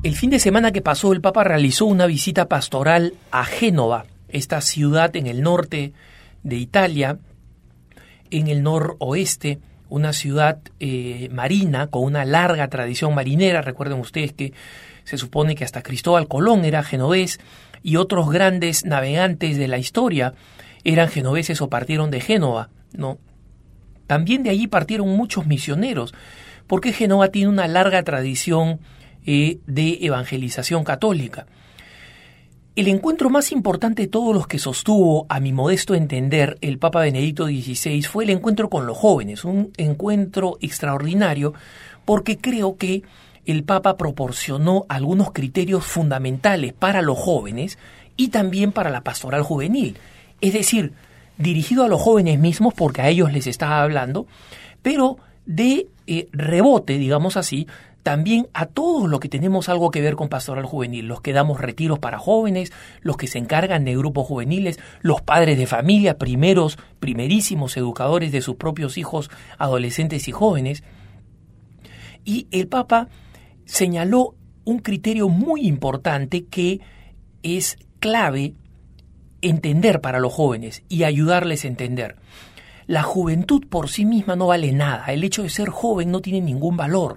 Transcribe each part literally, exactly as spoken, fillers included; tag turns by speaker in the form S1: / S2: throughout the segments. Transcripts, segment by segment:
S1: El fin de semana que pasó, el Papa realizó una visita pastoral a Génova, esta ciudad en el norte de Italia, en el noroeste, una ciudad eh, marina con una larga tradición marinera. Recuerden ustedes que se supone que hasta Cristóbal Colón era genovés y otros grandes navegantes de la historia eran genoveses o partieron de Génova, ¿no? También de allí partieron muchos misioneros, porque Génova tiene una larga tradición eh, de evangelización católica. El encuentro más importante de todos los que sostuvo, a mi modesto entender, el Papa Benedicto dieciséis fue el encuentro con los jóvenes, un encuentro extraordinario, porque creo que el Papa proporcionó algunos criterios fundamentales para los jóvenes y también para la pastoral juvenil, es decir, dirigido a los jóvenes mismos porque a ellos les estaba hablando, pero de eh, rebote, digamos así, también a todos los que tenemos algo que ver con pastoral juvenil, los que damos retiros para jóvenes, los que se encargan de grupos juveniles, los padres de familia, primeros, primerísimos educadores de sus propios hijos, adolescentes y jóvenes. Y el Papa señaló un criterio muy importante que es clave entender para los jóvenes y ayudarles a entender. La juventud por sí misma no vale nada. El hecho de ser joven no tiene ningún valor.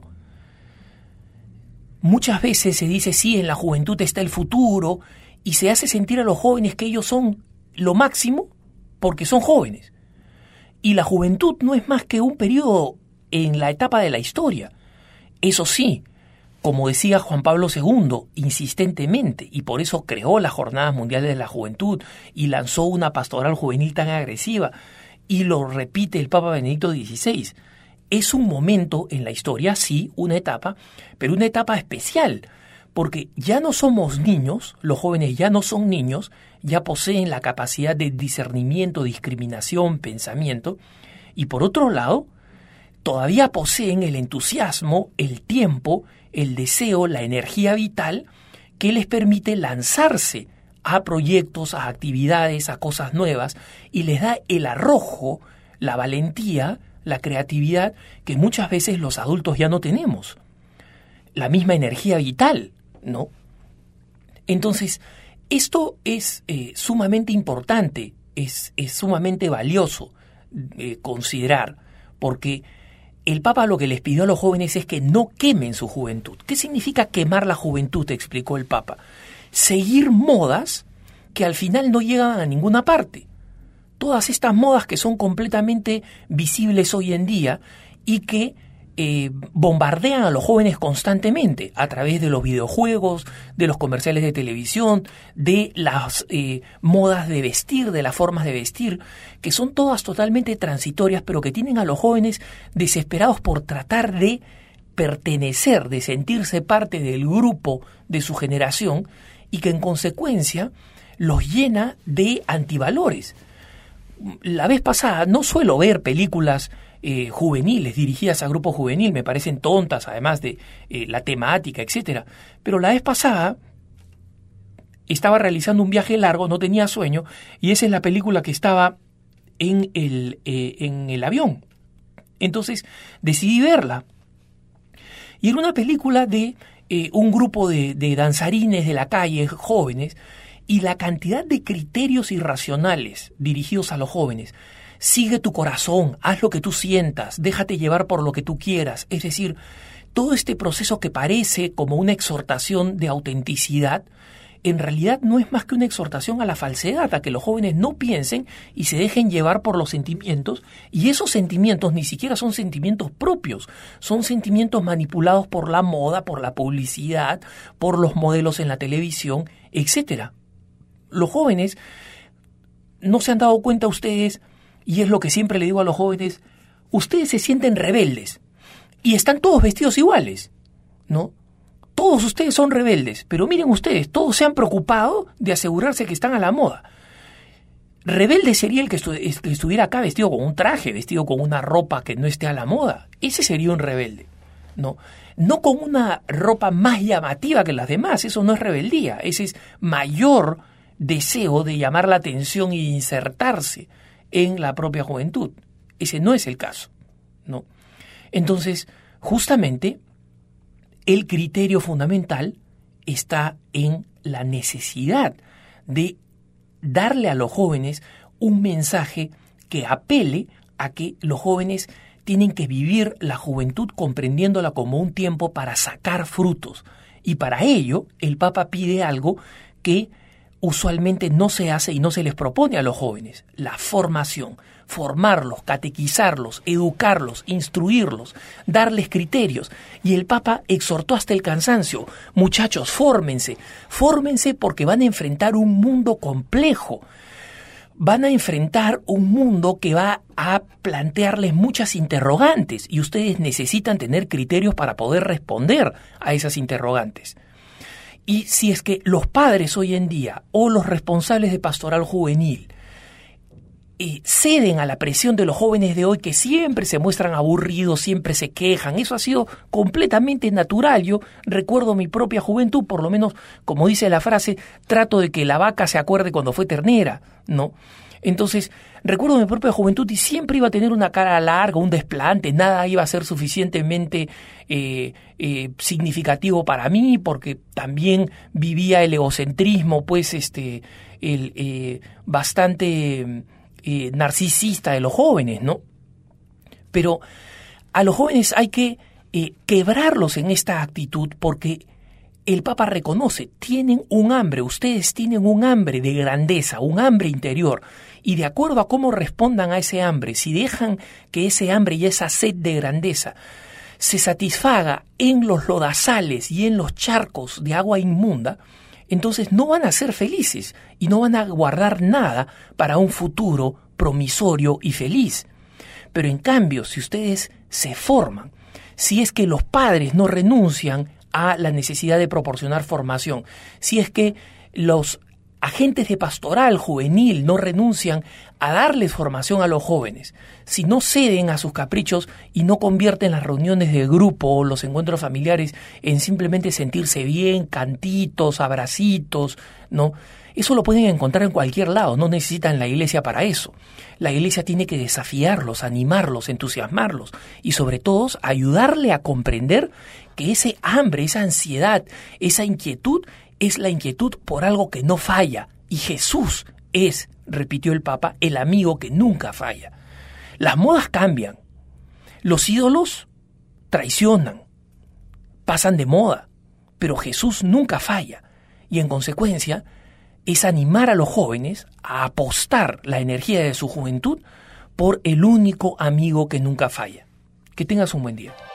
S1: Muchas veces se dice, sí, en la juventud está el futuro, y se hace sentir a los jóvenes que ellos son lo máximo porque son jóvenes. Y la juventud no es más que un periodo en la etapa de la historia. Eso sí, como decía Juan Pablo segundo, insistentemente, y por eso creó las Jornadas Mundiales de la Juventud y lanzó una pastoral juvenil tan agresiva, y lo repite el Papa Benedicto dieciséis. Es un momento en la historia, sí, una etapa, pero una etapa especial, porque ya no somos niños, los jóvenes ya no son niños, ya poseen la capacidad de discernimiento, discriminación, pensamiento, y por otro lado, todavía poseen el entusiasmo, el tiempo, el deseo, la energía vital que les permite lanzarse a proyectos, a actividades, a cosas nuevas, y les da el arrojo, la valentía, la creatividad que muchas veces los adultos ya no tenemos. La misma energía vital, ¿no? Entonces, esto es eh, sumamente importante, es, es sumamente valioso eh, considerar, porque el Papa lo que les pidió a los jóvenes es que no quemen su juventud. ¿Qué significa quemar la juventud?, explicó el Papa. Seguir modas que al final no llegan a ninguna parte. Todas estas modas que son completamente visibles hoy en día y que eh, bombardean a los jóvenes constantemente a través de los videojuegos, de los comerciales de televisión, de las eh, modas de vestir, de las formas de vestir, que son todas totalmente transitorias, pero que tienen a los jóvenes desesperados por tratar de pertenecer, de sentirse parte del grupo de su generación y que en consecuencia los llena de antivalores. La vez pasada no suelo ver películas eh, juveniles dirigidas a grupo juvenil, me parecen tontas además de eh, la temática, etcétera. Pero la vez pasada estaba realizando un viaje largo, no tenía sueño, y esa es la película que estaba en el, eh, en el avión. Entonces decidí verla. Y era una película de eh, un grupo de, de danzarines de la calle, jóvenes, y la cantidad de criterios irracionales dirigidos a los jóvenes. Sigue tu corazón, haz lo que tú sientas, déjate llevar por lo que tú quieras. Es decir, todo este proceso que parece como una exhortación de autenticidad, en realidad no es más que una exhortación a la falsedad, a que los jóvenes no piensen y se dejen llevar por los sentimientos, y esos sentimientos ni siquiera son sentimientos propios, son sentimientos manipulados por la moda, por la publicidad, por los modelos en la televisión, etcétera. Los jóvenes no se han dado cuenta ustedes, y es lo que siempre le digo a los jóvenes, ustedes se sienten rebeldes y están todos vestidos iguales, ¿no? Todos ustedes son rebeldes, pero miren ustedes, todos se han preocupado de asegurarse que están a la moda. Rebelde sería el que, estu- el que estuviera acá vestido con un traje, vestido con una ropa que no esté a la moda. Ese sería un rebelde, ¿no? No con una ropa más llamativa que las demás, eso no es rebeldía, ese es mayor deseo de llamar la atención y insertarse en la propia juventud. Ese no es el caso, ¿no? Entonces, justamente, el criterio fundamental está en la necesidad de darle a los jóvenes un mensaje que apele a que los jóvenes tienen que vivir la juventud comprendiéndola como un tiempo para sacar frutos. Y para ello, el Papa pide algo que usualmente no se hace y no se les propone a los jóvenes: la formación. Formarlos, catequizarlos, educarlos, instruirlos, darles criterios. Y el Papa exhortó hasta el cansancio: muchachos, fórmense, fórmense porque van a enfrentar un mundo complejo. Van a enfrentar un mundo que va a plantearles muchas interrogantes y ustedes necesitan tener criterios para poder responder a esas interrogantes. Y si es que los padres hoy en día o los responsables de pastoral juvenil eh, ceden a la presión de los jóvenes de hoy, que siempre se muestran aburridos, siempre se quejan, eso ha sido completamente natural. Yo recuerdo mi propia juventud, por lo menos, como dice la frase, trato de que la vaca se acuerde cuando fue ternera, ¿no? Entonces, recuerdo mi propia juventud y siempre iba a tener una cara larga, un desplante, nada iba a ser suficientemente eh, eh, significativo para mí, porque también vivía el egocentrismo, pues, este, el eh, bastante eh, narcisista de los jóvenes, ¿no? Pero a los jóvenes hay que eh, quebrarlos en esta actitud, porque el Papa reconoce, tienen un hambre, ustedes tienen un hambre de grandeza, un hambre interior, y de acuerdo a cómo respondan a ese hambre, si dejan que ese hambre y esa sed de grandeza se satisfaga en los lodazales y en los charcos de agua inmunda, entonces no van a ser felices y no van a guardar nada para un futuro promisorio y feliz. Pero en cambio, si ustedes se forman, si es que los padres no renuncian a la necesidad de proporcionar formación, si es que los agentes de pastoral juvenil no renuncian a darles formación a los jóvenes, si no ceden a sus caprichos y no convierten las reuniones de grupo o los encuentros familiares en simplemente sentirse bien, cantitos, abracitos, ¿no? Eso lo pueden encontrar en cualquier lado, no necesitan la iglesia para eso. La iglesia tiene que desafiarlos, animarlos, entusiasmarlos y sobre todo ayudarle a comprender que ese hambre, esa ansiedad, esa inquietud es la inquietud por algo que no falla. Y Jesús es, repitió el Papa, el amigo que nunca falla. Las modas cambian, los ídolos traicionan, pasan de moda, pero Jesús nunca falla. Y en consecuencia es animar a los jóvenes a apostar la energía de su juventud por el único amigo que nunca falla. Que tengas un buen día.